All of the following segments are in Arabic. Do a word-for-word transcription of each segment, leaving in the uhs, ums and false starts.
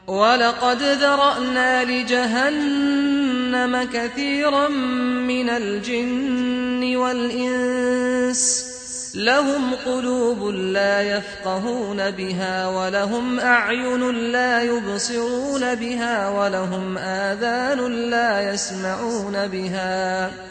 وَلَقَدْ ذَرَأْنَا لِجَهَنَّمَ كَثِيرًا مِنَ الْجِنِّ وَالْإِنسِ لَهُمْ قُلُوبٌ لَّا يَفْقَهُونَ بِهَا وَلَهُمْ أَعْيُنٌ لَّا يُبْصِرُونَ بِهَا وَلَهُمْ آذَانٌ لَّا يَسْمَعُونَ بِهَا ۚ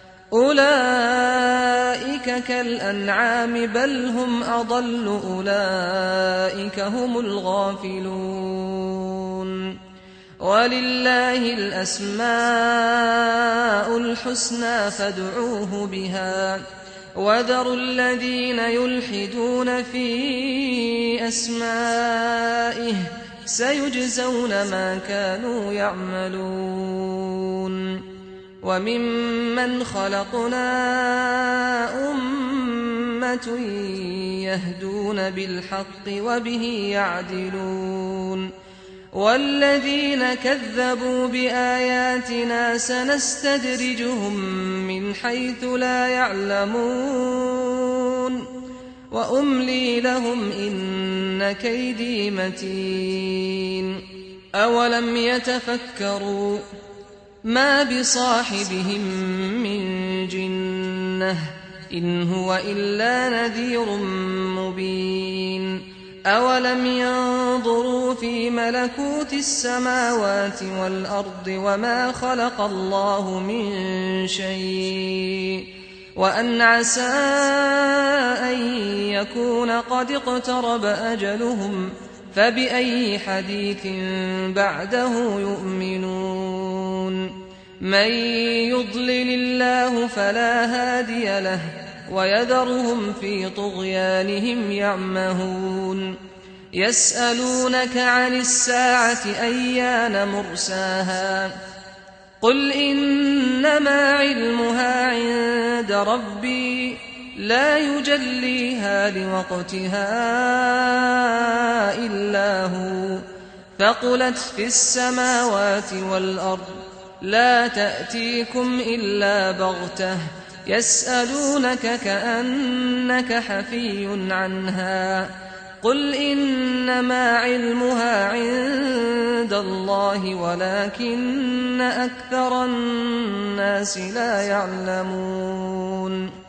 أُولَٰئِكَ كَالْأَنْعَامِ بَلْ هُمْ أَضَلُّ ۚ أُولَٰئِكَ هُمُ الْغَافِلُونَ. وَلِلَّهِ الْأَسْمَاءُ الْحُسْنَىٰ فَادْعُوهُ بِهَا ۖ وَذَرُوا الَّذِينَ يُلْحِدُونَ فِي أَسْمَائِهِ ۚ سَيُجْزَوْنَ مَا كَانُوا يَعْمَلُونَ. وَمِمَّنْ خَلَقْنَا أُمَّةٌ يَهْدُونَ بِالْحَقِّ وَبِهِ يَعْدِلُونَ. وَالَّذِينَ كَذَّبُوا بِآيَاتِنَا سَنَسْتَدْرِجُهُم مِّنْ حَيْثُ لَا يَعْلَمُونَ وَأُمْلِي لَهُمْ ۚ إِنَّ كَيْدِي مَتِينٌ. أَوَلَمْ يَتَفَكَّرُوا مَا بِصَاحِبِهِم مِّن جِنَّةٍ ۚ إِنْ هُوَ إِلَّا نَذِيرٌ مُّبِينٌ. أَوَلَمْ يَنظُرُوا فِي مَلَكُوتِ السَّمَاوَاتِ وَالْأَرْضِ وَمَا خَلَقَ اللَّهُ مِن شَيْءٍ وَأَنْ عَسَىٰ أَن يَكُونَ قَدِ اقْتَرَبَ أَجَلُهُمْ ۖ فَبِأَيِّ حَدِيثٍ بَعْدَهُ يُؤْمِنُونَ. مَن يُضْلِلِ اللَّهُ فَلَا هَادِيَ لَهُ وَيَذَرُهُمْ فِي طُغْيَانِهِمْ يَعْمَهُونَ. يَسْأَلُونَكَ عَنِ السَّاعَةِ أَيَّانَ مُرْسَاهَا ۖ قُلْ إِنَّمَا عِلْمُهَا عِندَ رَبِّي لَا يُجَلِّيهَا لِوَقْتِهَا إِلَّا هُوَ ثَقُلَتْ فِي السَّمَاوَاتِ وَالْأَرْضِ لَا تَأْتِيكُمْ إِلَّا بَغْتَةً يَسْأَلُونَكَ كَأَنَّكَ حَفِيٌّ عَنْهَا قُلْ إِنَّمَا عِلْمُهَا عِندَ اللَّهِ وَلَٰكِنَّ أَكْثَرَ النَّاسِ لَا يَعْلَمُونَ.